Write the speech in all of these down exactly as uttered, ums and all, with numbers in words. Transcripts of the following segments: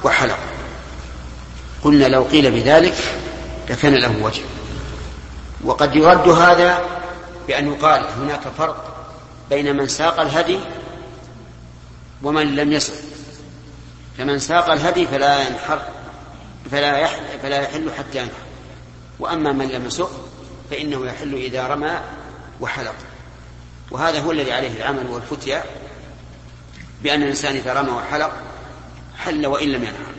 وحلق. قلنا لو قيل بذلك لكان له وجه. وقد يرد هذا بأن يقال هناك فرق بين من ساق الهدي ومن لم يسق. فمن ساق الهدي فلا ينحر فلا يحل, فلا يحل حتى ينحر، وأما من لم يسق فإنه يحل إذا رمى وحلق. وهذا هو الذي عليه العمل والفتيا، بأن الإنسان إذا رمى وحلق حل وإن لم ينحر.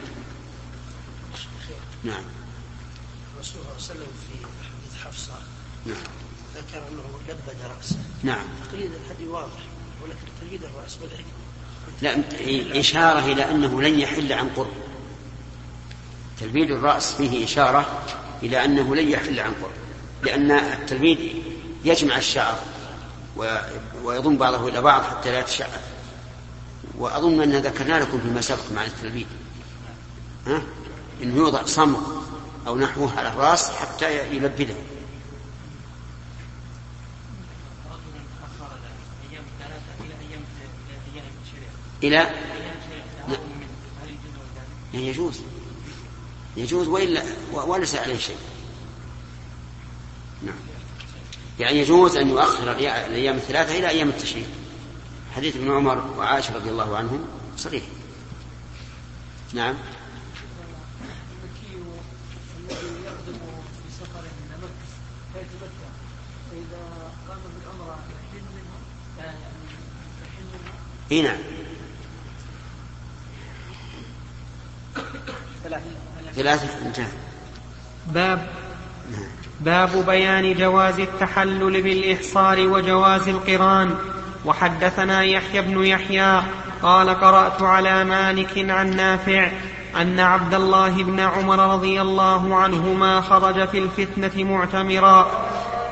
نعم. الرسول صلى الله عليه وسلم في حديث حفصة نعم ذكر أنه لبد رأسه. نعم. تقليد الهدي واضح، ولكن تقليد الرأس بالحكمة. لا، إشارة إلى أنه لن يحل عن قرب. تلبيد الرأس فيه إشارة إلى أنه لن يحل عن قرب، لأن التلبيد يجمع الشعر ويضم بعضه إلى بعض حتى لا يتشعر. وأظن أن ذكرنا لكم فيما سبق مع التلبيد ها؟ إنه يوضع صمغ أو نحوه على الرأس حتى يلبده. إلى يجوز يجوز وإلا وليس عليه شيء. نعم. يعني يجوز أن يؤخر الأيام الثلاثة إلى أيام التشريق. حديث ابن عمر وعائشة رضي الله عنهم صريح. نعم. اي نعم. ثلاثة انتهى. باب باب بيان جواز التحلل بالإحصار وجواز القران. وحدثنا يحيى بن يحيى قال قرأت على مالك عن نافع أن عبد الله بن عمر رضي الله عنهما خرج في الفتنة معتمرا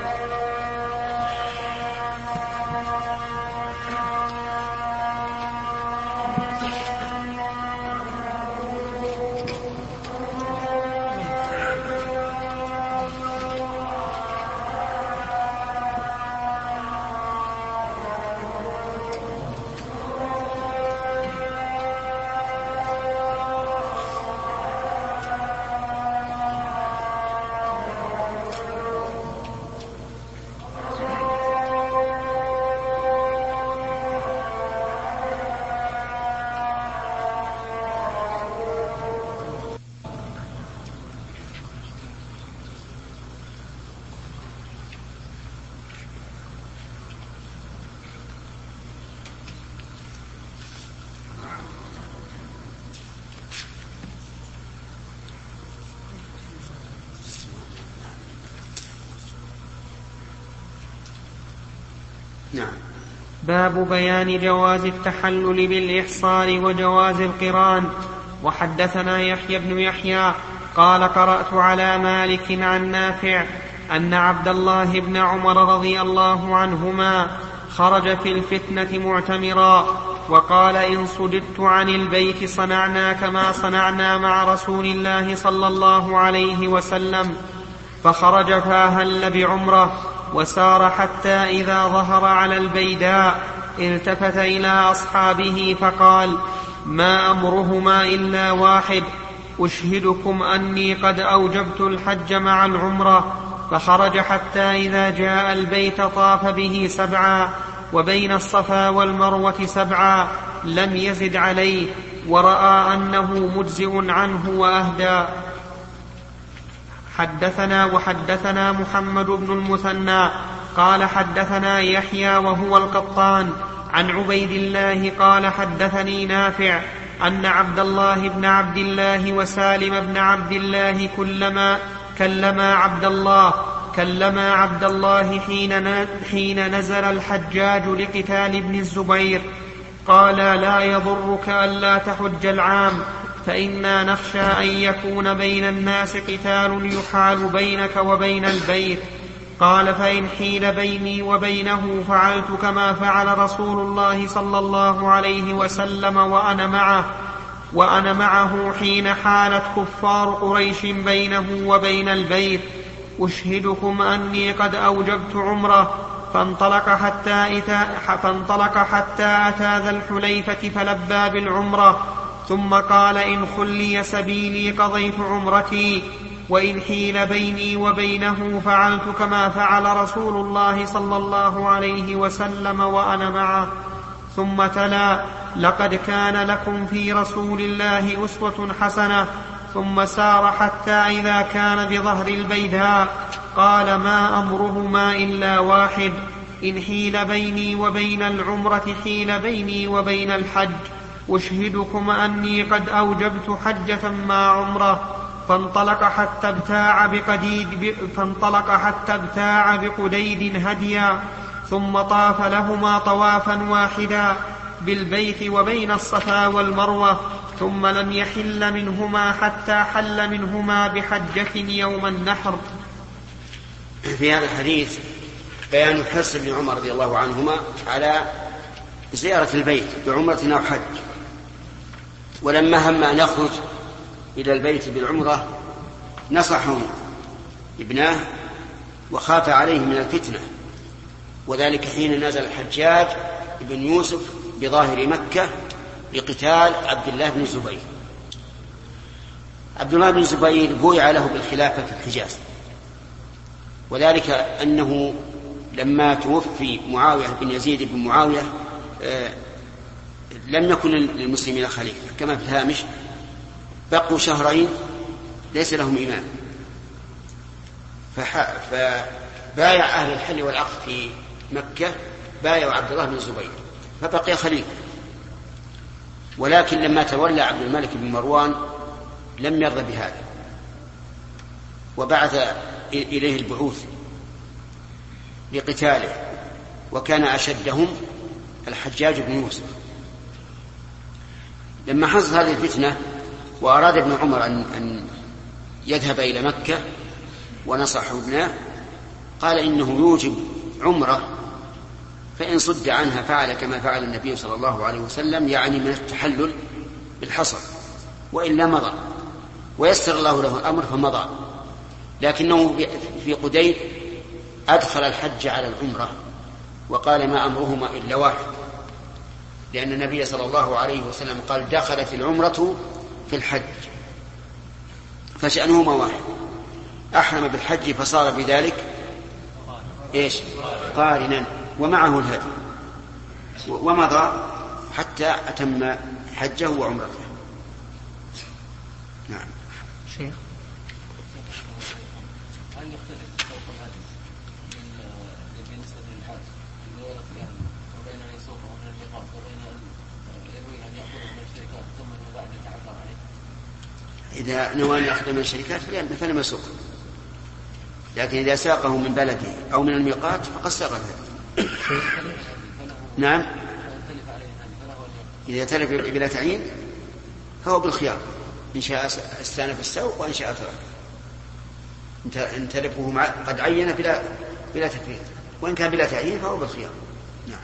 نعم. باب بيان جواز التحلل بالإحصار وجواز القران. وحدثنا يحيى بن يحيى قال قرأت على مالك عن نافع أن عبد الله بن عمر رضي الله عنهما خرج في الفتنة معتمرا وقال إن صددت عن البيت صنعنا كما صنعنا مع رسول الله صلى الله عليه وسلم. فخرج فأهل بعمره وسار حتى إذا ظهر على البيداء التفت إلى أصحابه فقال ما أمرهما إلا واحد أشهدكم أني قد أوجبت الحج مع العمرة. فخرج حتى إذا جاء البيت طاف به سبعا وبين الصفا والمروة سبعا لم يزد عليه ورأى أنه مجزئ عنه وأهدى. حدثنا وحدثنا محمد بن المثنى قال حدثنا يحيى وهو القطان عن عبيد الله قال حدثني نافع أن عبد الله بن عبد الله وسالم بن عبد الله كلما كلما عبد الله كلما عبد الله حين حين نزل الحجاج لقتال ابن الزبير قال لا يضرك ألا تحج العام فإنا نخشى أن يكون بين الناس قتال يحال بينك وبين البيت. قال فإن حيل بيني وبينه فعلت كما فعل رسول الله صلى الله عليه وسلم وأنا معه وأنا معه حين حالت كفار قريش بينه وبين البيت أشهدكم أني قد أوجبت عمره. فانطلق حتى, فانطلق حتى أتى ذا الحليفة فلبى بالعمرة ثم قال إن خلي سبيلي قضيت عمرتي، وإن حيل بيني وبينه فعلت كما فعل رسول الله صلى الله عليه وسلم وأنا معه. ثم تلا: لقد كان لكم في رسول الله أسوة حسنة. ثم سار حتى إذا كان بظهر البيداء قال: ما أمرهما إلا واحد، إن حيل بيني وبين العمرة حيل بيني وبين الحج، أشهدكم أني قد أوجبت حجة مع عمرة. فانطلق حتى ابتاع بقديد فانطلق حتى ابتاع بقديد هديا، ثم طاف لهما طوافا واحدا بالبيت وبين الصفا والمروة، ثم لم يحل منهما حتى حل منهما بحجة يوم النحر. في هذا الحديث بيان حرص ابن عمر رضي الله عنهما على زيارة البيت بعمرة أو حج، ولما هم أن يخرج إلى البيت بالعمرة نصحه ابناه وخاف عليه من الفتنة، وذلك حين نزل الحجاج بن يوسف بظاهر مكة لقتال عبد الله بن الزبير. عبد الله بن الزبير بويع له بالخلافة في الحجاز، وذلك أنه لما توفي معاوية بن يزيد بن معاوية آه لم يكن للمسلمين خليفة كما في الهامش، بقوا شهرين ليس لهم إمام، فبايع أهل الحل والعقد في مكة بايعوا عبد الله بن الزبير فبقي خليفة. ولكن لما تولى عبد الملك بن مروان لم يرضى بهذا، وبعث إليه البعوث لقتاله، وكان أشدهم الحجاج بن يوسف. لما حصلت هذه الفتنة وأراد ابن عمر أن, أن يذهب إلى مكة ونصح ابنه، قال إنه يوجب عمره، فإن صد عنها فعل كما فعل النبي صلى الله عليه وسلم، يعني من التحلل بالحصى، وإلا مضى، ويسر الله له الأمر فمضى. لكنه في قديد أدخل الحج على العمرة وقال: ما أمرهما إلا واحد، لأن النبي صلى الله عليه وسلم قال: دخلت العمرة في الحج، فشأنهما واحد. أحرم بالحج فصار بذلك إيش؟ قارنا، ومعه الهدي، ومضى حتى أتم حجه وعمرته. نعم. شيخ، هل يختلف سوق الهدي بالنسبة للحاج وبين أن يسوقه من الميقات وبين أن ينوي أن يأخذه من الشركات ثم من بعد يتعذر عليه؟ إذا نوى أن يأخذه من الشركات فلم يسوق، لكن إذا ساقه من بلده أو من الميقات فقد ساق الهدي. نعم. إذا تلف بلا تعيين فهو بالخيار، إن شاء استانف السوق وإن شاء ترك. إن تلفه قد عين بلا بلا تكليف، وإن كان بلا تعيين فهو بالخيار. نعم.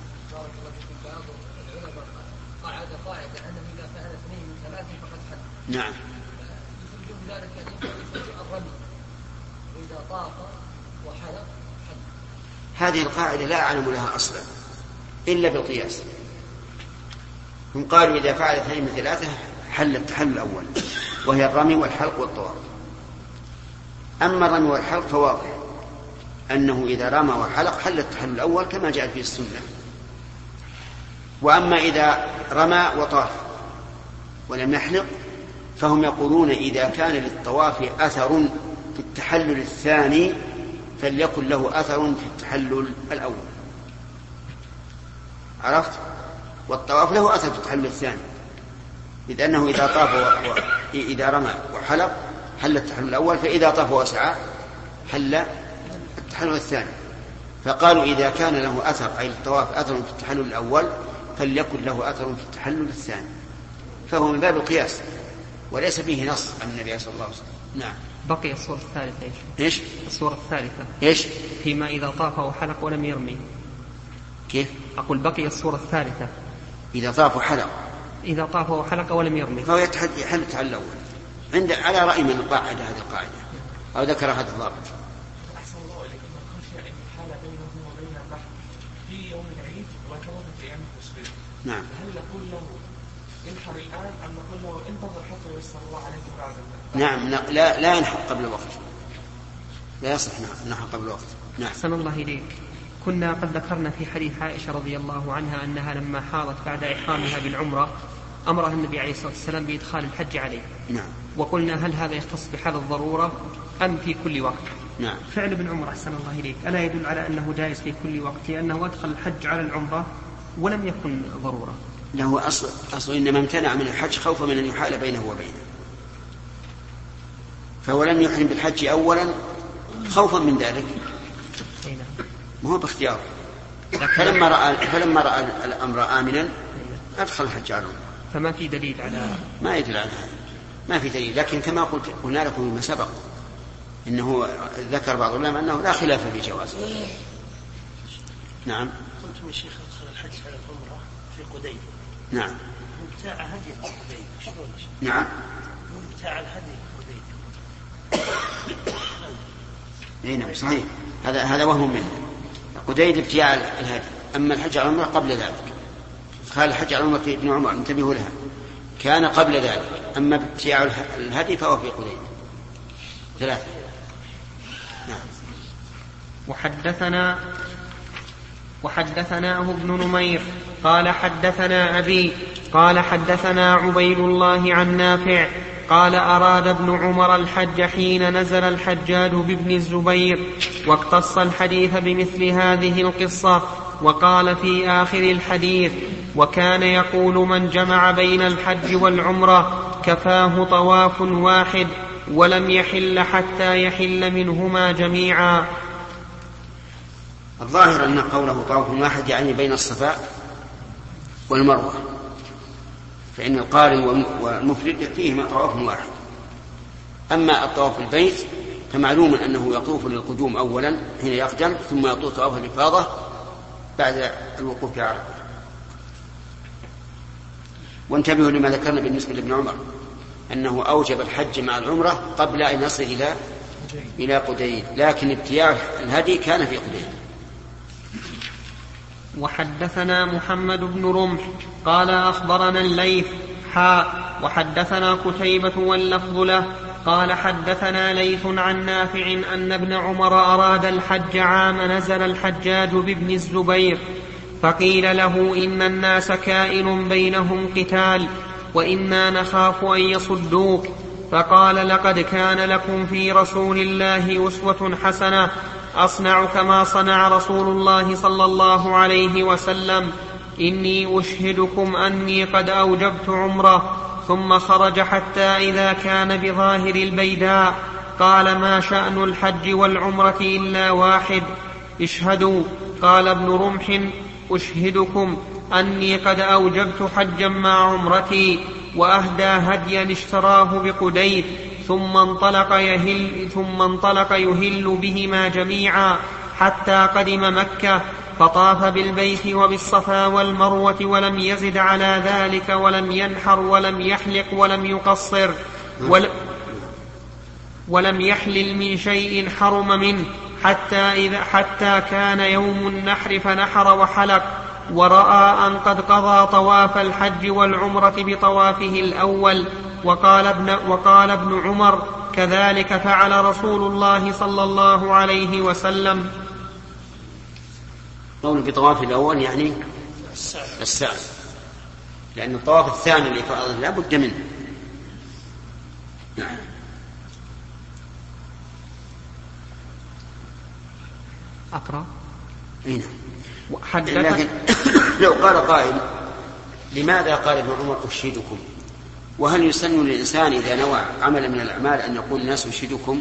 قاعدة قاعدة أنه إذا فعل اثنين من ثلاث فقد حج. نعم. يخرج ذلك الرمي، وإذا طاف وحلق حج. هذه القاعدة لا أعلم لها أصلا إلا بالقياس. هم قالوا إذا فعل اثنين من ثلاثة حل التحلل الأول، وهي الرمي والحلق والطواف. أما الرمي والحلق فواضح أنه إذا رمى وحلق حل التحلل الأول كما جاء في السنة. وأما إذا رمى وطاف ولم يحلق فهم يقولون إذا كان للطواف أثر في التحلل الثاني فليكن له أثر في التحلل الأول. عرفت؟ والطواف له أثر في التحلل الثاني، إذ أنه إذا طاف و... إذا رمى وحلق حل التحلل الأول، فإذا طاف وسعى حل التحلل الثاني. فقالوا إذا كان له أثر، أي الطواف أثر في التحلل الأول، فليكن له أثر في التحلل الثاني، فهو من باب القياس وليس فيه نص عن النبي صلى الله عليه وسلم. نعم. بقي الصورة الثالثة. إيش؟ إيش؟ الصورة الثالثة. إيش؟ فيما إذا طاف وحلق ولم يرمي. كيف؟ أقول بقي الصورة الثالثة. إذا طاف وحلق. إذا طاف وحلق ولم يرمي. فهو يحل التحلل الأول. عند على رأي من القاعدة هذه القاعدة، أو ذكر هذا الضابط. أحسن الله إليك، من خشي أن يحال بينه وبين البحر في يوم العيد وكمان في أيام التشريق. نعم. هل نقول له ينحر الآن أم نقول له انتظر حتى ييسر الله عليك بعد نعم لا لا ينحر قبل الوقت، لا يصح نحر قبل الوقت. نعم. أحسن الله إليك. كنا قد ذكرنا في حديث عائشة رضي الله عنها أنها لما حاضت بعد إحرامها بالعمرة أمرها النبي عليه الصلاة والسلام بإدخال الحج عليه. نعم. وقلنا هل هذا يختص بحال الضرورة أم في كل وقت؟ نعم. فعل ابن عمر أحسن الله إليك ألا يدل على أنه جائز في كل وقت لأنه أدخل الحج على العمرة ولم يكن ضرورة؟ له أصل, أصل إنما امتنع من الحج خوفا من أن يحال بينه وبينه، فهو لم يحرم بالحج أولا خوفا من ذلك، ما هو باختياره. فلما رأى, فلما رأى الأمر آمنا أدخل الحج على العمرة. فما في دليل على ما يدل على هذا، ما في دليل. لكن كما قلت قلنا لكم مما سبق إنه ذكر بعض العلماء أنه لا خلاف في جوازه. نعم. قلت من شيخ أدخل الحج على العمرة في قديد. نعم. مبتاع هدي في قديد شلون؟ نعم. مبتاع الهدي في قديد. اي نعم صحيح، هذا هذا وهم منه. قديد ابتياع الهدي، أما الحج على العمرة قبل ذلك. قال الحج على العمرة ابن عمر انتبهوا لها كان قبل ذلك، أما ابتياع الهدي فهو في قديد. ثلاثة. نعم. وحدثنا وحدثناه ابن نمير قال حدثنا أبي قال حدثنا عبيد الله عن نافع قال أراد ابن عمر الحج حين نزل الحجاج بابن الزبير، واقتص الحديث بمثل هذه القصة، وقال في آخر الحديث: وكان يقول من جمع بين الحج والعمرة كفاه طواف واحد ولم يحل حتى يحل منهما جميعا. الظاهر أن قوله طواف واحد يعني بين الصفاء والمروة، فإن القارن والمفرد فيهما طواف واحد. أما الطواف البيت فمعلوم أنه يطوف للقدوم أولا حين يقدم، ثم يطوف طواف الإفاضة بعد الوقوف على عرفة. وانتبهوا لما ذكرنا بالنسبة لابن عمر أنه أوجب الحج مع العمرة قبل أن يصل إلى إلى قديد، لكن ابتياع الهدي كان في قديد. وحدثنا محمد بن رمح قال أخبرنا الليث حاء وحدثنا قتيبة واللفظ له قال حدثنا ليث عن نافع أن ابن عمر أراد الحج عام نزل الحجاج بابن الزبير، فقيل له إن الناس كائن بينهم قتال وإنا نخاف أن يصدوك، فقال: لقد كان لكم في رسول الله أسوة حسنة، أصنع كما صنع رسول الله صلى الله عليه وسلم، إني أشهدكم أني قد أوجبت عمره. ثم خرج حتى إذا كان بظاهر البيداء قال: ما شأن الحج والعمرة إلا واحد، اشهدوا. قال ابن رمح: أشهدكم أني قد أوجبت حجا مع عمرتي، وأهدى هديا اشتراه بقديد، ثم انطلق يهل, ثم انطلق يهل بهما جميعا حتى قدم مكة، فطاف بالبيت وبالصفا والمروة ولم يزد على ذلك، ولم ينحر ولم يحلق ولم يقصر ول ولم يحلل من شيء حرم منه حتى, إذا حتى كان يوم النحر فنحر وحلق، ورأى أن قد قضى طواف الحج والعمرة بطوافه الأول. وقال ابن, وقال ابن عمر: كذلك فعل رسول الله صلى الله عليه وسلم. قول بطواف الأول يعني السعي، لأن الطواف الثاني اللي فرض لا بد منه. نعم. أقرأ. هنا. لكن لو قال قائل: لماذا قال ابن عمر أشهدكم؟ وهل يسن للإنسان إذا نوى عمل من الأعمال أن يقول الناس أشهدكم؟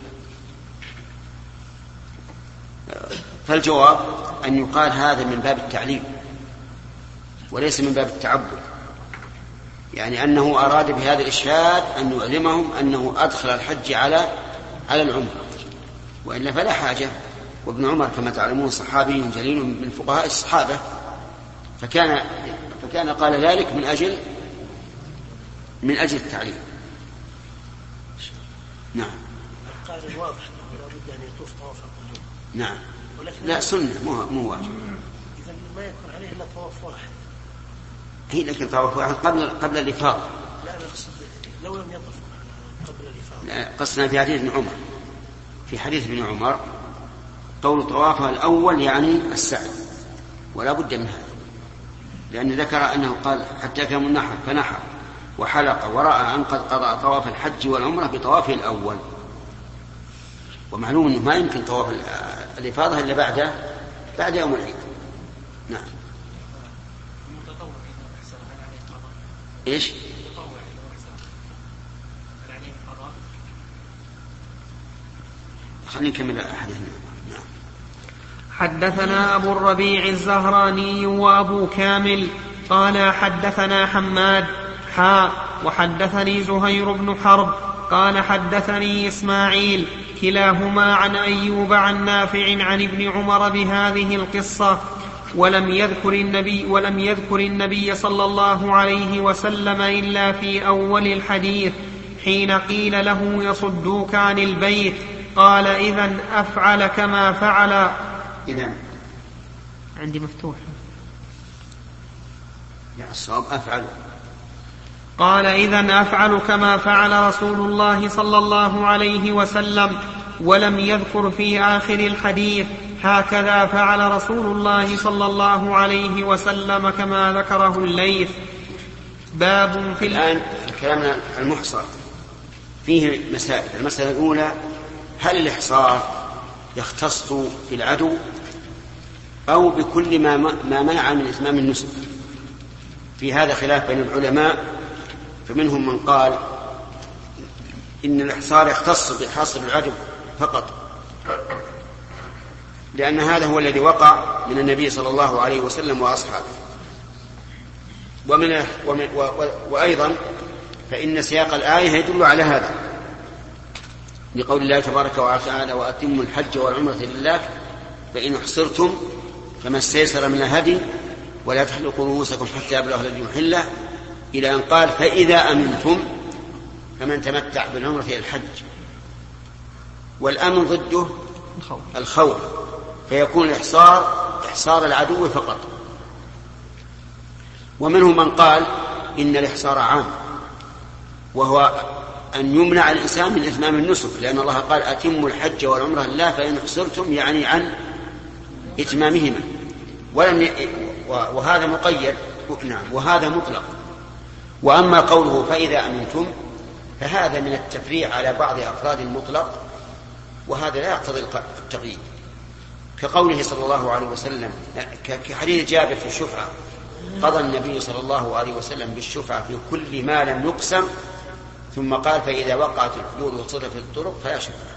فالجواب أن يقال هذا من باب التعليم وليس من باب التعبد، يعني أنه أراد بهذا الإشهاد أن يعلمهم أنه أدخل الحج على على العمرة، وإلا فلا حاجة. وابن عمر كما تعلمون صحابي جليل من فقهاء الصحابة، فكان فكان قال ذلك من أجل من أجل التعليم. نعم. قال الواضح أنه لا بد أن يطوف طواف القدوم. نعم. لا سنة مو مو واجب. إذا ما يكون عليه إلا طواف واحد. هي لكن طوافها قبل قبل الإفاضة. لا أنا أقصد لو لم يطف قبل الإفاضة. قصنا في حديث ابن عمر، في حديث ابن عمر قول طوافها الأول يعني السعي، ولا بد من هذا، لأن ذكر أنه قال حتى كان النحر فنحر وحلق ورأى أن قد قضى طواف الحج والعمرة بطوافه الأول. ومعلوم أنه ما يمكن طواف الإفاضة إلا بعد بعد يوم العيد. نعم. إيش؟ خلينا نكمل حديثنا. نعم. حدثنا أبو الربيع الزهراني وأبو كامل قال حدثنا حماد حا وحدثني زهير بن حرب قال حدثني إسماعيل كلاهما عن أيوب عن نافع عن ابن عمر بهذه القصة، ولم يذكر النبي ولم يذكر النبي صلى الله عليه وسلم إلا في أول الحديث حين قيل له يصدوك عن البيت قال إذن أفعل كما فعل. إذن عندي مفتوح يا الصواب أفعل. قال إذن أفعل كما فعل رسول الله صلى الله عليه وسلم، ولم يذكر في آخر الحديث هكذا فعل رسول الله صلى الله عليه وسلم كما ذكره الليث. باب في الآن كلامنا المحصر فيه مسائل. المسألة الأولى: هل الإحصار يختص في العدو أو بكل ما ما منع من إتمام النسك؟ في هذا خلاف بين العلماء، فمنهم من قال إن الإحصار يختص بحصر العدو فقط، لأن هذا هو الذي وقع من النبي صلى الله عليه وسلم وأصحابه. ومن ومن وأيضا فإن سياق الآية يدل على هذا، لقول الله تبارك وتعالى: وأتموا الحج والعمرة لله فإن احصرتم فما استيسر من الهدي ولا تحلقوا رؤوسكم حتى يبلغ الهدي محله، إلى أن قال: فإذا أمنتم فمن تمتع بالعمرة إلى الحج. والأمن ضده الخوف، فيكون الإحصار إحصار العدو فقط. ومنهم من قال إن الإحصار عام، وهو أن يمنع الإنسان من إتمام النسك، لأن الله قال: أتموا الحج والعمرة لله فإن احصرتم، يعني عن إتمامهما. ولم ي... وهذا مقيد، نعم، وهذا مطلق. وأما قوله فإذا أمنتم فهذا من التفريع على بعض أفراد المطلق، وهذا لا يقتضي التقييد، كقوله صلى الله عليه وسلم كحديث جابر في الشفعة: قضى النبي صلى الله عليه وسلم بالشفعة في كل ما لم يقسم، ثم قال: فإذا وقعت الحدود وصرفت الطرق فلا شفعة.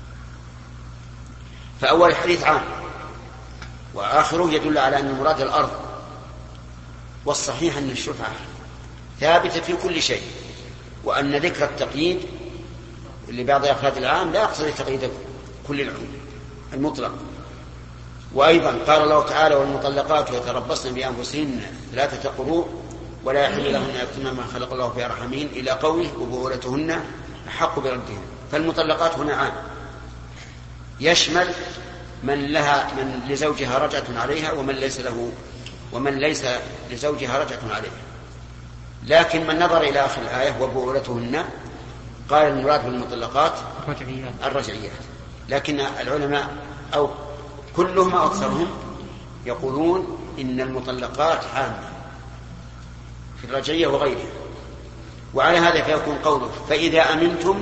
فأول الحديث عام، وآخره يدل على أن المراد الأرض. والصحيح أن الشفعة ثابتة في كل شيء، وأن ذكر التقييد لبعض أفراد العام لا يقتضي تقييد كل العموم المطلق. وأيضا قال الله تعالى: والمطلقات يتربصن بأنفسهن ثلاثة قروء ولا يحل لهن يكتمن ما خلق الله في أرحامهن، إلى قوله: وبعولتهن أحق بردهن. فالمطلقات هنا عام، يشمل من لها من لزوجها رجعة عليها ومن ليس له ومن ليس لزوجها رجعة عليها. لكن من نظر إلى آخر الآية وبعولتهن قال المراد بالمطلقات الرجعيات. لكن العلماء أو كلهم أو أكثرهم يقولون إن المطلقات عامة في الرجعية وغيرها. وعلى هذا فيكون قوله فإذا أمنتم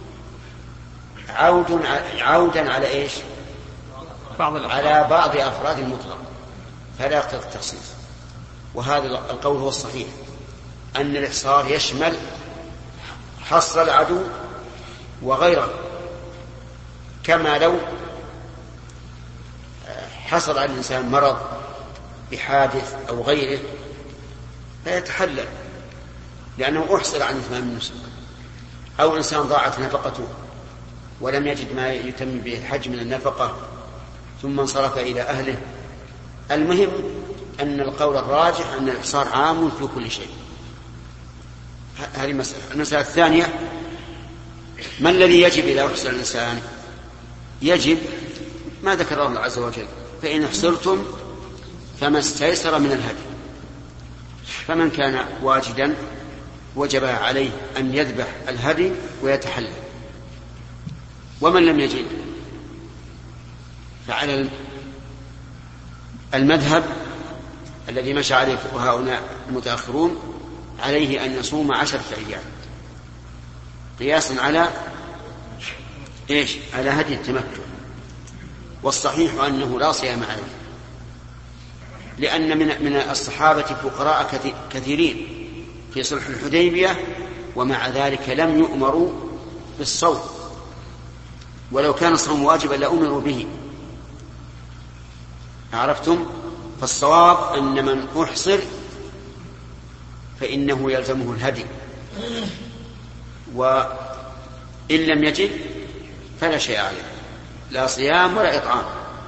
عود عودا على إيش؟ بعض على بعض أفراد المطلق، فلا يقتضي التخصيص. وهذا القول هو الصحيح، أن الإحصار يشمل حصر العدو وغيره، كما لو حصل على الإنسان مرض بحادث أو غيره فيتحلل لأنه أحصل عن إتمام النسك، أو إنسان ضاعت نفقته ولم يجد ما يتم به الحج من النفقة ثم انصرف إلى أهله. المهم أن القول الراجح أن الإحصار عام في كل شيء. هذه مسألة. المسألة الثانية: ما الذي يجب إذا أحصر الإنسان؟ يجب ما ذكر الله عز وجل: فإن احصرتم فما استيسر من الهدي. فمن كان واجدا وجب عليه أن يذبح الهدي ويتحلل، ومن لم يجد فعلى المذهب الذي مشى عليه فقهاؤنا المتأخرون عليه أن يصوم عشرة أيام قياسا على إيش؟ على هدي التمتع. والصحيح أنه لا صيام عليه، لأن من من الصحابة فقراء كثيرين في صلح الحديبية ومع ذلك لم يؤمروا بالصوم، ولو كان الصوم واجبا لأمروا به. عرفتم؟ فالصواب أن من أحصر فإنه يلزمه الهدي، وإن لم يجد فلا شيء عليه، لا صيام ولا إطعام.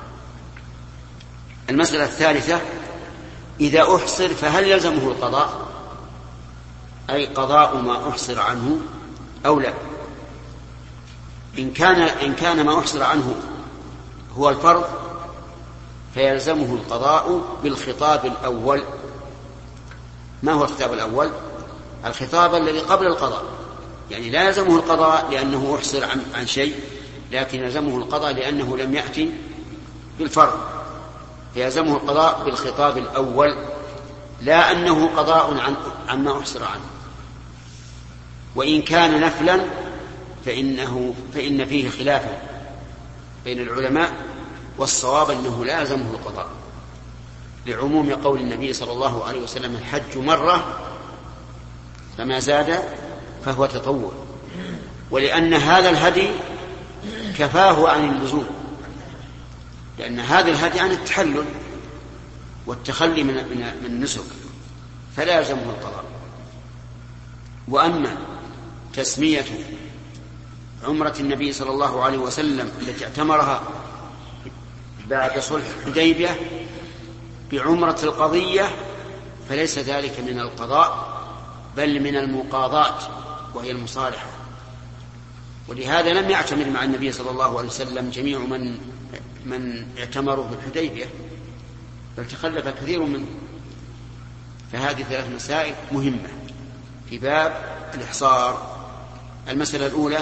المسألة الثالثة: إذا أحصر فهل يلزمه القضاء، أي قضاء ما أحصر عنه أو لا؟ إن كان إن كان ما أحصر عنه هو الفرض فيلزمه القضاء بالخطاب الأول. ما هو الخطاب الأول؟ الخطاب الذي قبل القضاء، يعني لا يلزمه القضاء لأنه أحصر عن, عن شيء، لكن يلزمه القضاء لأنه لم يأتي بالفرض، فيلزمه القضاء بالخطاب الأول، لا أنه قضاء عن عما أحصر عنه. وإن كان نفلا فإنه فإن فيه خلافا بين العلماء، والصواب أنه لا يلزمه القضاء لعموم قول النبي صلى الله عليه وسلم: الحج مرة فما زاد فهو تطوع، ولأن هذا الهدي كفاه عن اللزوم، لأن هذا الهدي عن التحلل والتخلي من من النسك، فلا يلزمه القضاء. وأما تسمية عمرة النبي صلى الله عليه وسلم التي اعتمرها بعد صلح الحديبية بعمرة القضية فليس ذلك من القضاء بل من المقاضاة، وهي المصالحة. ولهذا لم يعتمر مع النبي صلى الله عليه وسلم جميع من من اعتمروا في الحديبية، بل تخلف كثير منهم. فهذه ثلاث مسائل مهمة في باب الإحصار. المسألة الأولى: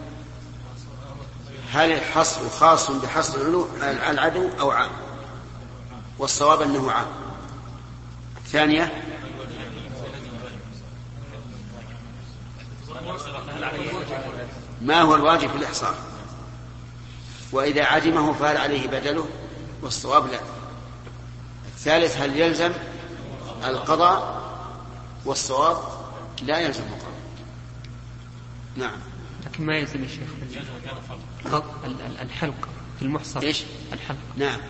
هل الحصر خاص بحصر العدو أو عام؟ والصواب أنه عام. الثانية: ما هو الواجب في الإحصار؟ وإذا عدمه فهل عليه بدله؟ والصواب لا. الثالث: هل يلزم القضاء؟ والصواب لا يلزم القضاء. نعم. لكن ما يلزم الشيخ الحلق في المحصر. إيش؟ الحلق. نعم.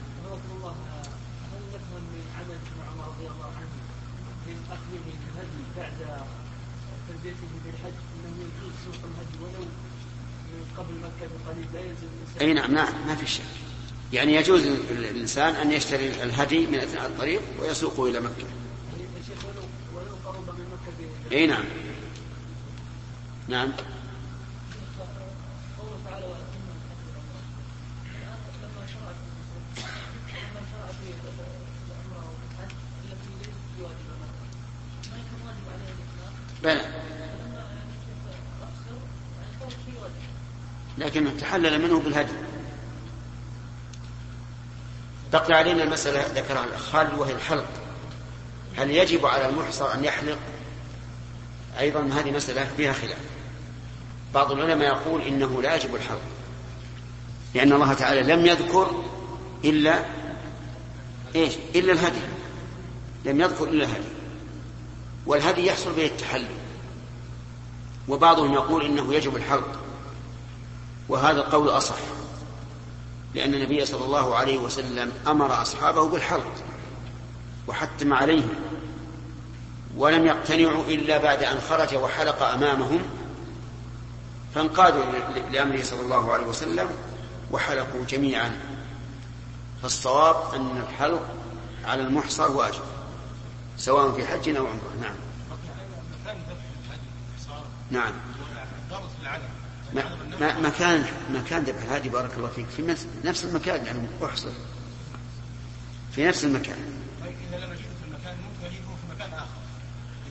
أي نعم نعم ما في شيء، يعني يجوز للإنسان أن يشتري الهدي من أثناء الطريق ويسوقه إلى مكة. أي نعم نعم. بلى، لكن تحلل منه بالهدي. بقي علينا المسألة ذكرها الأخ خالد وهي الحلق. هل يجب على المحصر أن يحلق؟ أيضا هذه مسألة فيها خلاف. بعض العلماء يقول إنه لا يجب الحلق، لأن الله تعالى لم يذكر إلا إيش؟ إلا الهدي، لم يذكر إلا الهدي، والهدي يحصل به التحلل. وبعضهم يقول إنه يجب الحلق، وهذا القول أصح، لأن النبي صلى الله عليه وسلم أمر أصحابه بالحلق وحتم عليهم، ولم يقتنعوا إلا بعد أن خرج وحلق أمامهم، فانقادوا لأمره صلى الله عليه وسلم وحلقوا جميعا. فالصواب أن الحلق على المحصر واجب سواء في حج أو عمره. نعم نعم. ما مكان مكان ذبح الهادي بارك الله فيك في نفس المكان، يعني أحصر في نفس المكان. إذا لم يجده في المكان ممكن يجده في مكان آخر.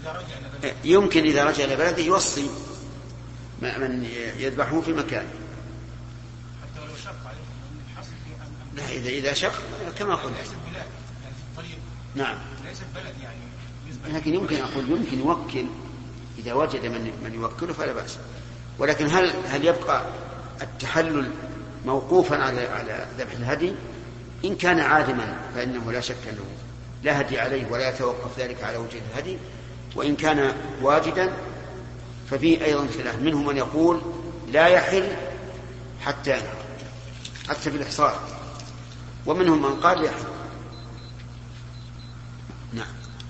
يمكن إذا رجع إلى بلده يوصي من يذبحه في مكان. حتى ولو شق عليه الحصر في لا إذا إذا شق كما قلت. ليست بلاد يعني في الطريق. نعم. ليست بلد يعني. لكن يمكن أقول يمكن يوكل إذا وجد من من يوكله فلا بأس. ولكن هل هل يبقى التحلل موقوفا على على ذبح الهدي؟ إن كان عادما فإنه لا شك أنه لا هدي عليه ولا يتوقف ذلك على وجه الهدي، وإن كان واجدا ففيه أيضا خلاف، منهم من يقول لا يحل حتى حتى بالإحصار، ومنهم من قال يحل. نعم.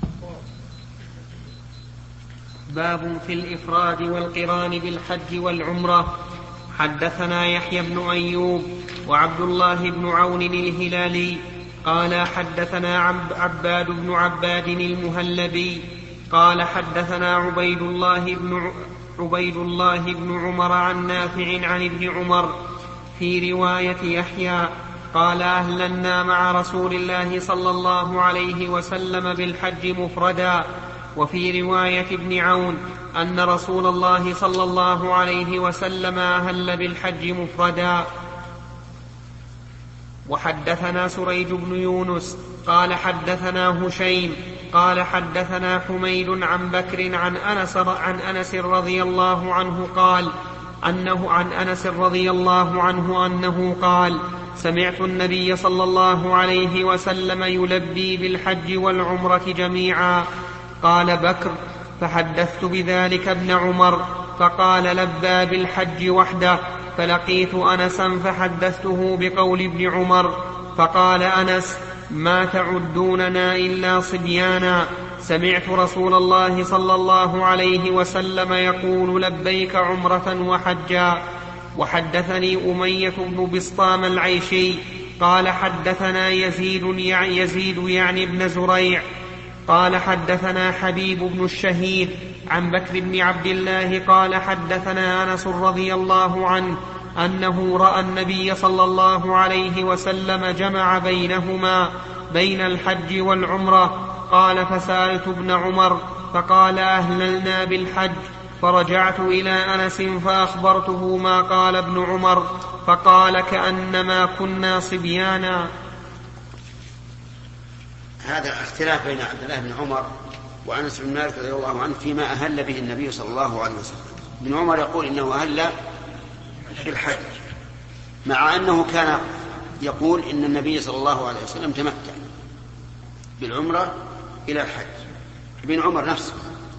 باب في الإفراد والقران بالحج والعمرة. حدثنا يحيى بن أيوب وعبد الله بن عون الهلالي قال حدثنا عباد بن عباد المهلبي قال حدثنا عبيد الله بن عبيد الله بن عمر عن نافع عن ابن عمر في رواية يحيى قال أهللنا مع رسول الله صلى الله عليه وسلم بالحج مفردا. وفي رواية ابن عون أن رسول الله صلى الله عليه وسلم أهل بالحج مفردا. وحدثنا سريج بن يونس قال حدثنا هشيم قال حدثنا حميد عن بكر عن أنس, عن أنس رضي الله عنه قال أنه عن أنس رضي الله عنه أنه قال سمعت النبي صلى الله عليه وسلم يلبي بالحج والعمرة جميعا. قال بكر فحدثت بذلك ابن عمر فقال لبى بالحج وحده، فلقيت أنسا فحدثته بقول ابن عمر فقال أنس ما تعدوننا إلا صبيانا، سمعت رسول الله صلى الله عليه وسلم يقول لبيك عمرة وحجا. وحدثني أمية بن بسطام العيشي قال حدثنا يزيد يزيد يعني ابن زريع قال حدثنا حبيب بن الشهيد عن بكر بن عبد الله قال حدثنا أنس رضي الله عنه أنه رأى النبي صلى الله عليه وسلم جمع بينهما بين الحج والعمرة. قال فسألت ابن عمر فقال أهللنا بالحج، فرجعت إلى أنس فأخبرته ما قال ابن عمر فقال كأنما كنا صبيانا. هذا اختلاف بين عبد الله بن عمر وأنس بن مالك رضي الله عنه فيما أهل به النبي صلى الله عليه وسلم. ابن عمر يقول إنه أهل بالحج، مع أنه كان يقول إن النبي صلى الله عليه وسلم تمتع بالعمرة إلى الحج، ابن عمر نفسه.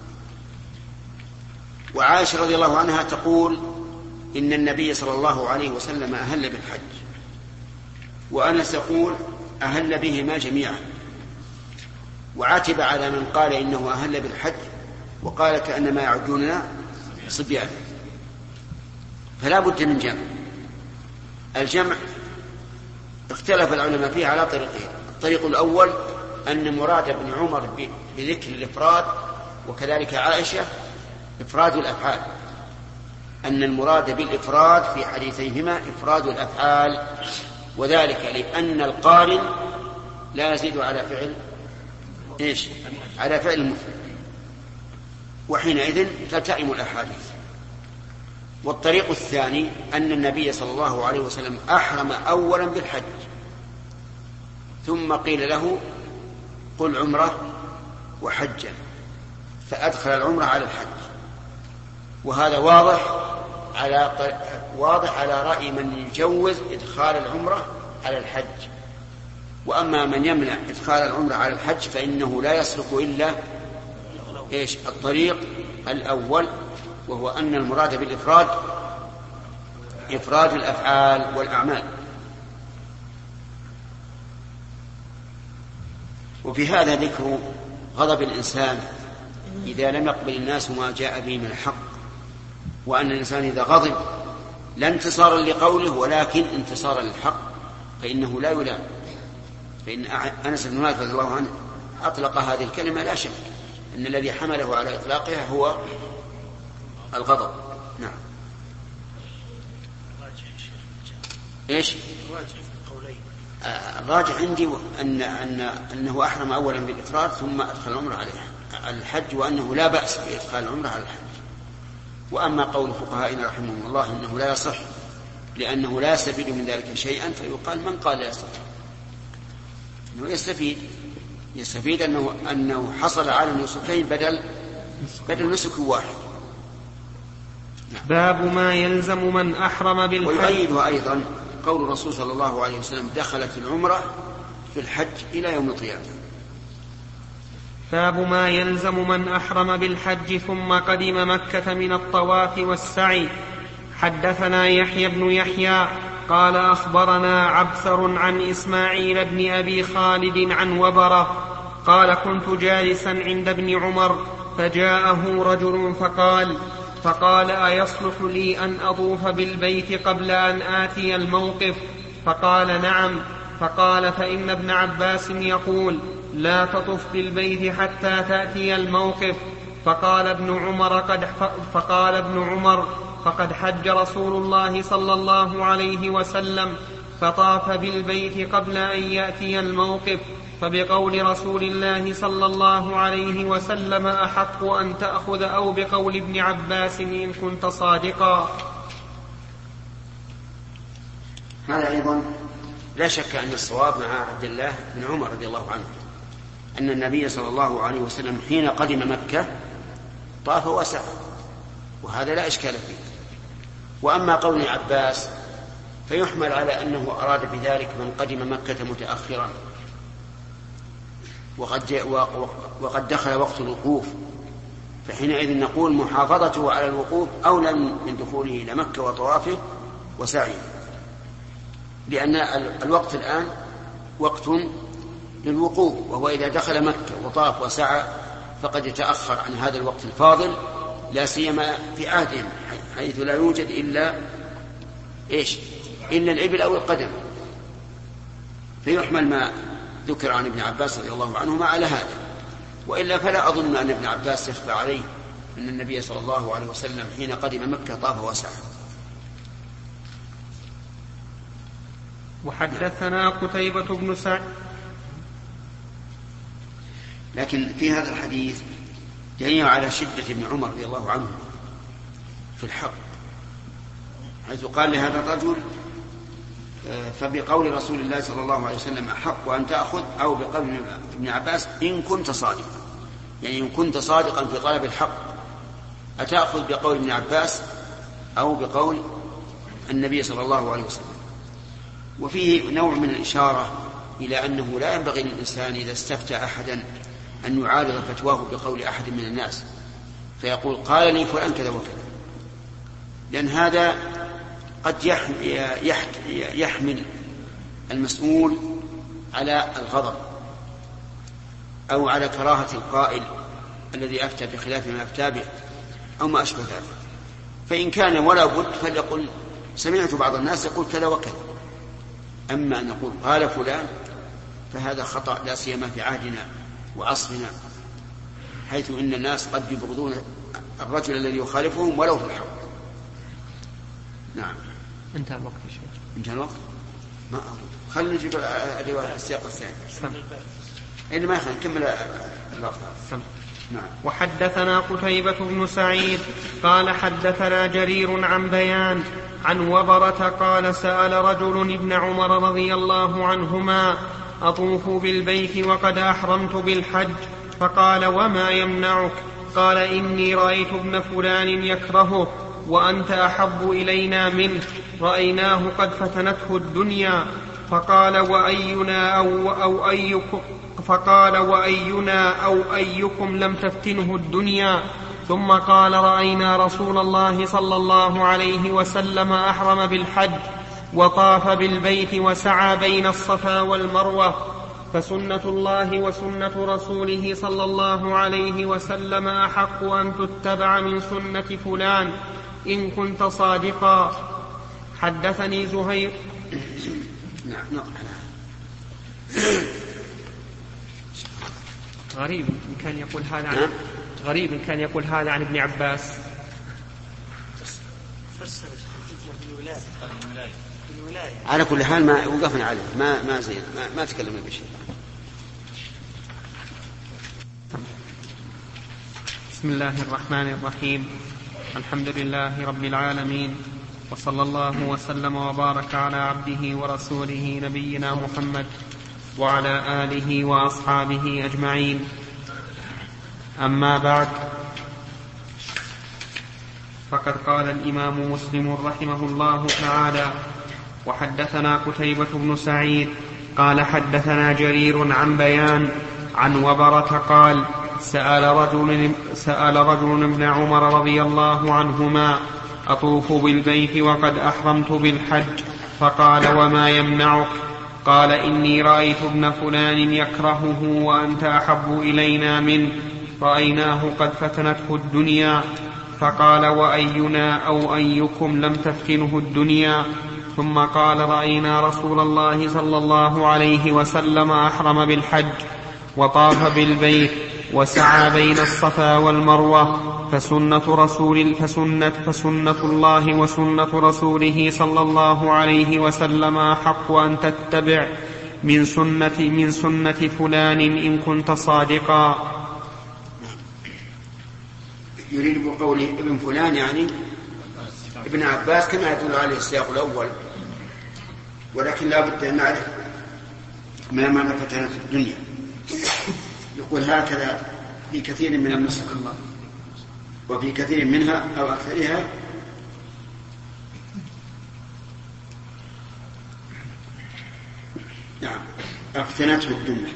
وعائشة رضي الله عنها تقول إن النبي صلى الله عليه وسلم أهل بالحج، وأنس يقول أهل بهما جميعا، وعاتب على من قال إنه أهل بالحج وقال كأنما يعدوننا صبيان. فلا بد من جمع. الجمع اختلف العلماء فيه على طريقين. الطريق الأول أن مراد ابن عمر بذكر الإفراد وكذلك عائشة إفراد الأفعال، أن المراد بالإفراد في حديثيهما إفراد الأفعال، وذلك لأن القارن لا يزيد على فعل إيش؟ على فعل المفرد، وحينئذ تلتئم الأحاديث. والطريق الثاني أن النبي صلى الله عليه وسلم أحرم أولا بالحج ثم قيل له قل عمرة وحجا فأدخل العمرة على الحج، وهذا واضح على واضح على رأي من يجوز إدخال العمرة على الحج. وأما من يمنع إدخال العمرة على الحج فإنه لا يسلك إلا إيش؟ الطريق الأول، وهو أن المراد بالإفراد إفراد الأفعال والأعمال. وفي هذا ذكر غضب الإنسان إذا لم يقبل الناس ما جاء به من الحق، وأن الإنسان إذا غضب لا انتصارا لقوله ولكن انتصارا للحق فإنه لا يلام. فإن أنس بن مالك رضي الله عنه أطلق هذه الكلمة لا شك أن الذي حمله على إطلاقها هو الغضب. نعم. إيش؟ الراجح عندي أن أن أنه أحرم أولا بالإفراد ثم أدخل العمرة عليها الحج وأنه لا بأس بإدخال العمرة على الحج. وأما قول فقهائنا رحمهم الله إنه لا يصح لأنه لا يستفيد من ذلك شيئا، فيقال من قال لا يستطيع أنه يستفيد يستفيد أنه, أنه حصل على النسكين بدل بدل نسك واحد. باب ما يلزم من أحرم بالحج. ويؤيده أيضا قول الرسول صلى الله عليه وسلم دخلت العمرة في الحج إلى يوم القيامة. باب ما يلزم من أحرم بالحج ثم قدم مكة من الطواف والسعي. حدثنا يحيى بن يحيى قال أخبرنا عبثر عن إسماعيل بن أبي خالد عن وبرة قال كنت جالسا عند ابن عمر فجاءه رجل فقال فقال أيصلح لي أن أطوف بالبيت قبل أن آتي الموقف؟ فقال نعم. فقال فإن ابن عباس يقول لا تطف بالبيت حتى تأتي الموقف. فقال ابن عمر قد فقال ابن عمر فقد حج رسول الله صلى الله عليه وسلم فطاف بالبيت قبل أن يأتي الموقف، فبقول رسول الله صلى الله عليه وسلم أحق أن تأخذ أو بقول ابن عباس إن كنت صادقا. هذا أيضا لا شك أن الصواب مع عبد الله بن عمر رضي الله عنه أن النبي صلى الله عليه وسلم حين قدم مكة طاف وسعى، وهذا لا إشكال فيه. وأما قول ابن عباس فيحمل على أنه أراد بذلك من قدم مكة متأخرا وقد, وقد دخل وقت الوقوف، فحينئذ نقول محافظته على الوقوف أولى من دخوله إلى مكة وطوافه وسعيه، لأن الوقت الآن وقت للوقوف، وهو إذا دخل مكة وطاف وسعى فقد يتأخر عن هذا الوقت الفاضل، لا سيما في عهدهم حيث لا يوجد إلا إيش إلا الإبل أو القدم. فيحمل ما ذكر عن ابن عباس رضي الله عنهما على هذا، وإلا فلا أظن أن ابن عباس يخفى عليه أن النبي صلى الله عليه وسلم حين قدم مكة طاف وسعى. وحدثنا قتيبة بن سعد. لكن في هذا الحديث دليل على شدة ابن عمر رضي الله عنه في الحق، حيث قال لهذا الرجل فبقول رسول الله صلى الله عليه وسلم أحق أن تأخذ أو بقول ابن عباس إن كنت صادقا، يعني إن كنت صادقا في طلب الحق أتأخذ بقول ابن عباس أو بقول النبي صلى الله عليه وسلم. وفيه نوع من الإشارة إلى أنه لا ينبغي للإنسان إذا استفتى أحدا أن يعارض فتواه بقول أحد من الناس فيقول قال لي فلان كذا وكذا، لأن هذا قد يحمل المسؤول على الغضب أو على كراهة القائل الذي أفتى بخلاف ما أفتى به أو ما أشبه ذلك. فإن كان ولا بد فليقل سمعت بعض الناس يقول كذا وكذا. أما أن نقول قال فلان فهذا خطأ، لا سيما في عهدنا وعصرنا، حيث إن الناس قد يبغضون الرجل الذي يخالفهم ولو في الحق. نعم. انتهى الوقت يا شيخ. انتهى الوقت؟ ما أظن. خلنا نجيب الرواية السياق الثاني. إلا ما يخلي نكمل الوقت. نعم. وحدثنا قتيبة بن سعيد قال حدثنا جرير عن بيان عن وبرة قال سأل رجل ابن عمر رضي الله عنهما أطوف بالبيت وقد أحرمت بالحج، فقال وما يمنعك؟ قال إني رأيت ابن فلان يكرهه وأنت أحب إلينا منه، رأيناه قد فتنته الدنيا. فقال وأينا أو, أو أيكم فقال وأينا أو أيكم لم تفتنه الدنيا؟ ثم قال رأينا رسول الله صلى الله عليه وسلم أحرم بالحج وطاف بالبيت وسعى بين الصفا والمروة، فسنة الله وسنة رسوله صلى الله عليه وسلم أحق أن تتبع من سنة فلان إن كنت صادقا. حدثني زهير. نعم. غريب إن كان يقول هذا عن غريب إن كان يقول هذا عن ابن عباس. على كل حال ما وقفنا عليه، ما ما زين ما, ما تكلمنا بشيء. بسم الله الرحمن الرحيم. الحمد لله رب العالمين، وصلى الله وسلم وبارك على عبده ورسوله نبينا محمد وعلى آله وأصحابه أجمعين. أما بعد، فقد قال الإمام مسلم رحمه الله تعالى: وحدثنا قتيبة بن سعيد قال حدثنا جرير عن بيان عن وبرة قال: سأل رجل, سأل رجل ابن عمر رضي الله عنهما: أطوف بالبيت وقد أحرمت بالحج، فقال: وما يمنعك؟ قال: إني رأيت ابن فلان يكرهه وأنت أحب إلينا منه، رأيناه قد فتنته الدنيا. فقال: وأينا أو أيكم لم تفتنه الدنيا؟ ثم قال: رأينا رسول الله صلى الله عليه وسلم أحرم بالحج وطاف بالبيت وسعى بين الصفا والمروة، فسنة, رسول فسنة, فسنة الله وسنة رسوله صلى الله عليه وسلم أحق أن تتبع من سنة, من سنة فلان إن كنت صادقا. يريد بقوله ابن فلان يعني ابن عباس كما يدل عليه السياق الأول، ولكن لا بد أن نعرف ما معنى فتنة الدنيا. يقول هكذا في كثير من النسخ، وفي كثير منها أو أكثرها نعم أفتنته الدنيا.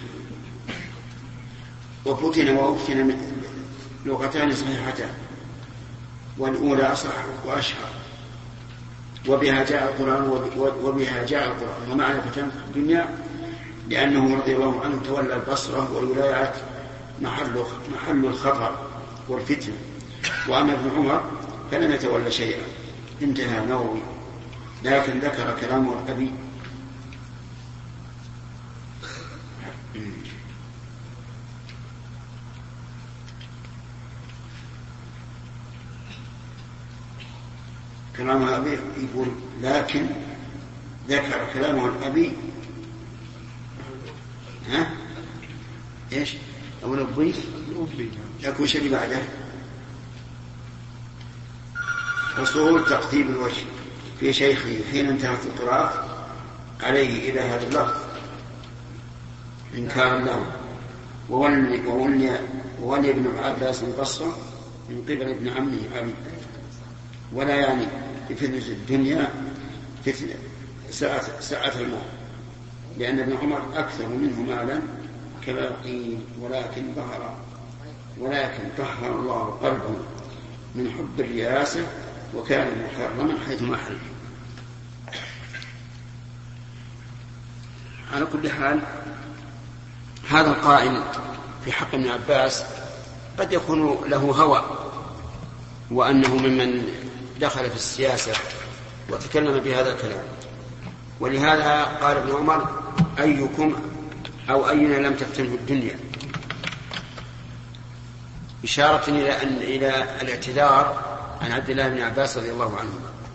وفتن وأفتن لغتان صحيحتان، والأولى أصح وأشهر، وبها جاء القرآن وبها جاء القرآن. ومعنى فتنة الدنيا لأنه رضي الله عنه تولى البصرة والولايات محل محل الخطر والفتنة، وأما ابن عمر فلم يتولى شيئا. انتهى نووي، لكن ذكر كلامه الأبي. كلامه الأبي يقول لكن ذكر كلامه الأبي ها ايش او نبي يكون شيء بعده حصول تقديم الوجه في شيخه حين انتهت القراءة عليه إلى هذا اللفظ إنكارا له. وولي, وولي, وولي ابن عباس البصرة من قبل ابن عمه علي، ولا يعني بفتنة الدنيا فتنة ساعة, ساعة المال، لأن ابن عمر أكثر منه مالا كما قيل، ولكن ظهر ولكن طهر الله قلبه من حب الرياسة وكان مكرما حيث ما حل. على كل حال، هذا القائل في حق ابن عباس قد يكون له هوى، وأنه ممن دخل في السياسة وتكلم بهذا الكلام، ولهذا قال ابن عمر: أيكم أو أينا لم تفتنه الدنيا، إشارة إلى أن إلى الاعتذار عن عبد الله بن عباس رضي الله عنه.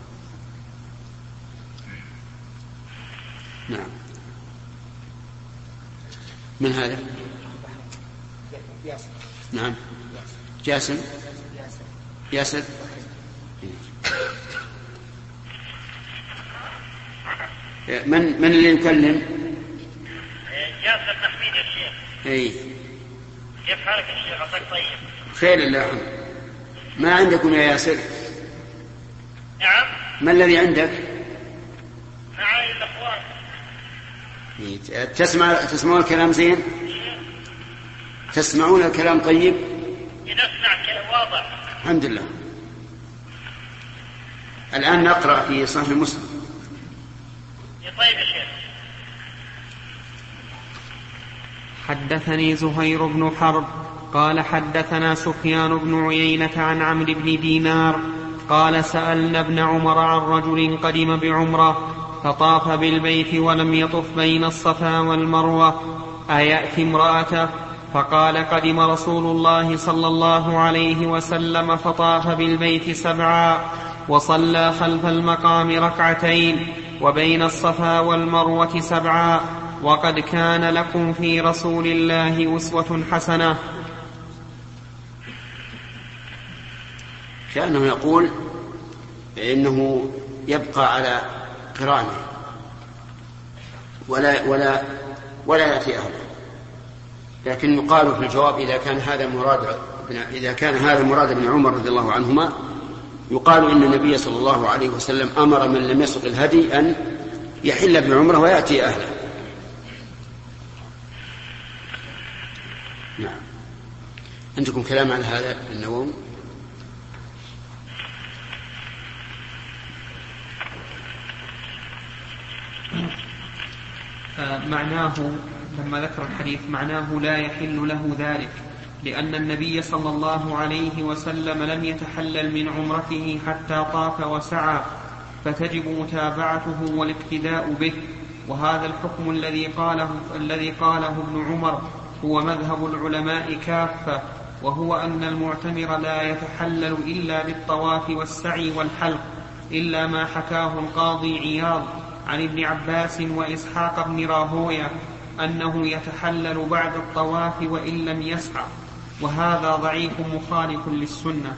نعم. من هذا؟ نعم جاسم ياسر. من من اللي يكلم؟ ياسر تحميد يا شيخ. اي كيف حالك يا شيخ؟ عساك طيب؟ خير الله الحمد. ما عندكم يا ياسر؟ نعم. ما الذي عندك؟ معي الاخوان. تسمع تسمعون الكلام زين؟ تسمعون الكلام طيب؟ نسمع كلام واضح الحمد لله. الآن نقرأ في صحيح مسلم. طيب يا شيخ. حدثني زهير بن حرب قال حدثنا سفيان بن عيينة عن عمرو بن دينار قال: سألنا ابن عمر عن رجل قدم بعمرة فطاف بالبيت ولم يطف بين الصفا والمروة، أيأتي امرأته؟ فقال: قدم رسول الله صلى الله عليه وسلم فطاف بالبيت سبعا وصلى خلف المقام ركعتين وبين الصفا والمروة سبعا، وقد كان لكم في رسول الله أسوة حسنة. كأنه يقول إنه يبقى على قرانه ولا ولا ولا يأتي أهله. لكن يقال في الجواب إذا كان هذا مراد إذا كان هذا مراد ابن عمر رضي الله عنهما يقال إن النبي صلى الله عليه وسلم أمر من لم يسق الهدي أن يحل بعمره ويأتي أهله. نعم. عندكم كلام عن هذا النووي؟ معناه لما ذكر الحديث معناه لا يحل له ذلك، لأن النبي صلى الله عليه وسلم لم يتحلل من عمرته حتى طاف وسعى، فتجب متابعته والاقتداء به. وهذا الحكم الذي قاله الذي قاله ابن عمر هو مذهب العلماء كافة، وهو أن المعتمر لا يتحلل إلا بالطواف والسعي والحلق، إلا ما حكاه القاضي عياض عن ابن عباس وإسحاق بن راهوية أنه يتحلل بعد الطواف وإن لم يسعى، وهذا ضعيف مخالف للسنة.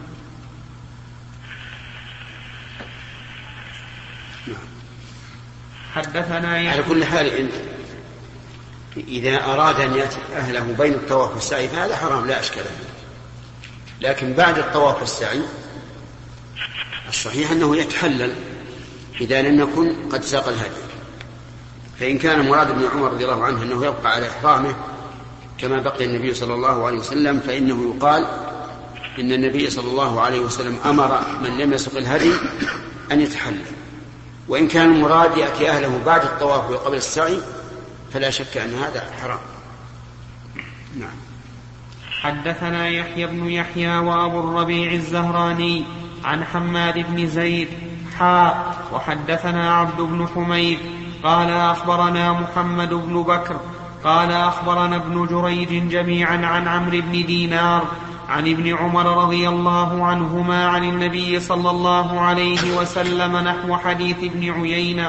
حدثنا على كل حال إن إذا أراد أن يأتي أهله بين الطواف والسعي فهذا حرام لا أشكال فيه، لكن بعد الطواف والسعي الصحيح أنه يتحلل إذا لم يكن قد ساق الهدي. فإن كان مراد ابن عمر رضي الله عنه أنه يبقى على إحرامه كما بقي النبي صلى الله عليه وسلم فإنه يقال إن النبي صلى الله عليه وسلم أمر من لم يسق الهدي أن يتحلل. وإن كان المراد يأتي أهله بعد الطواف وقبل السعي فلا شك أن هذا حرام. نعم. حدثنا يحيى بن يحيى وأبو الربيع الزهراني عن حماد بن زيد حاء وحدثنا عبد بن حميد قال أخبرنا محمد بن بكر قال أخبرنا ابن جريج جميعا عن عمرو بن دينار عن ابن عمر رضي الله عنهما عن النبي صلى الله عليه وسلم نحو حديث ابن عيينة.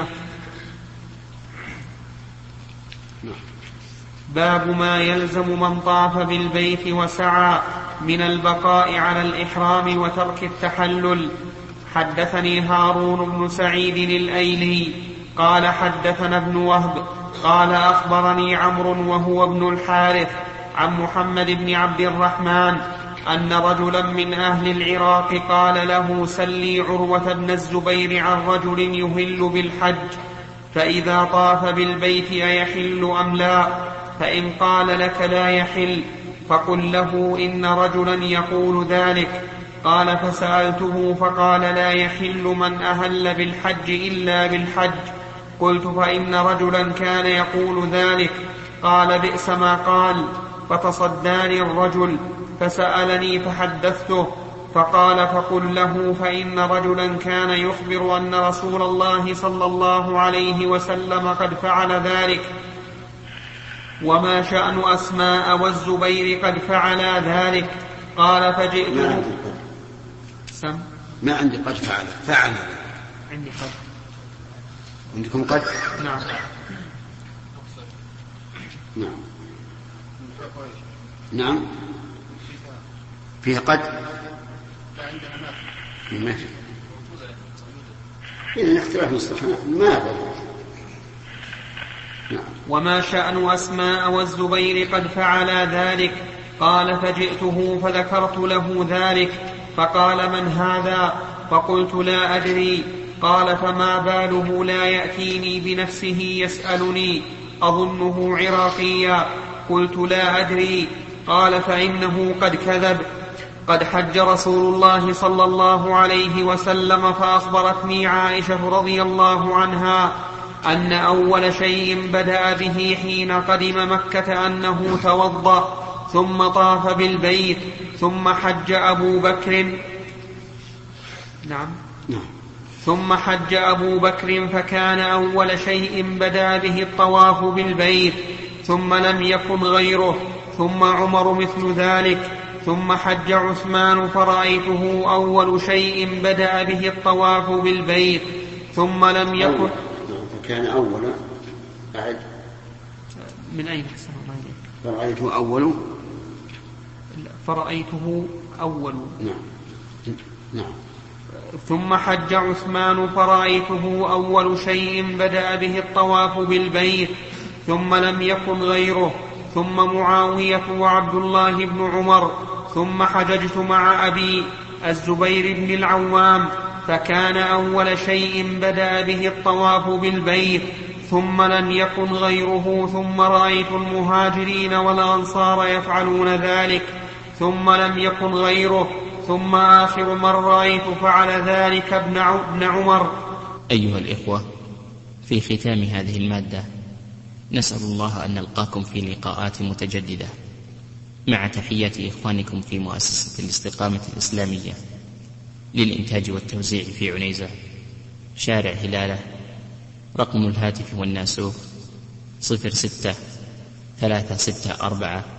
باب ما يلزم من طاف بالبيت وسعى من البقاء على الإحرام وترك التحلل. حدثني هارون بن سعيد الأيلي قال حدثنا ابن وهب قال أخبرني عمرو وهو ابن الحارث عن محمد بن عبد الرحمن أن رجلا من أهل العراق قال له سلي عروة بن الزبير عن رجل يهل بالحج فإذا طاف بالبيت أيحل أم لا؟ فإن قال لك لا يحل فقل له إن رجلا يقول ذلك. قال فسألته فقال لا يحل من أهل بالحج إلا بالحج. قلت فإن رجلا كان يقول ذلك. قال بئس ما قال. فتصداني الرجل فسألني فحدثته فقال فقل له فإن رجلا كان يخبر أن رسول الله صلى الله عليه وسلم قد فعل ذلك وما شأن أسماء والزبير قد فعلا ذلك. قال فجئته سم ما عندي قد فعل فعل عندي قد عندكم قد نعم نعم نعم فيها قد ما في إذن اختلاف مصطلح ما أدري. نعم. وما شأن أسماء والزبير قد فعلا ذلك. قال فجئته فذكرت له ذلك فقال من هذا؟ فقلت لا أدري. قال فما باله لا يأتيني بنفسه يسألني أظنه عراقيا؟ قلت لا أدري. قال فإنه قد كذب. قد حج رسول الله صلى الله عليه وسلم فأخبرتني عائشة رضي الله عنها أن أول شيء بدأ به حين قدم مكة أنه توضأ ثم طاف بالبيت ثم حج أبو بكر نعم ثم حج أبو بكر فكان أول شيء بدأ به الطواف بالبيت ثم لم يكن غيره ثم عمر مثل ذلك ثم حج عثمان فرأيته أول شيء بدأ به الطواف بالبيت ثم لم يكن كان أولا بعد من أين حسن الله إليك؟ فرأيته أول فرأيته أول نعم نعم. ثم حج عثمان فرأيته أول شيء بدأ به الطواف بالبيت ثم لم يكن غيره، ثم معاوية وعبد الله بن عمر، ثم حججت مع أبي الزبير بن العوام فكان أول شيء بدأ به الطواف بالبيت ثم لم يكن غيره، ثم رأيت المهاجرين والأنصار يفعلون ذلك ثم لم يكن غيره، ثم آخر من رأيت فعل ذلك ابن عمر. أيها الإخوة، في ختام هذه المادة نسأل الله أن نلقاكم في لقاءات متجددة مع تحيات إخوانكم في مؤسسة الاستقامة الإسلامية للإنتاج والتوزيع في عنيزة، شارع هلالة، رقم الهاتف والناسوخ صفر ستة ثلاثة ستة أربعة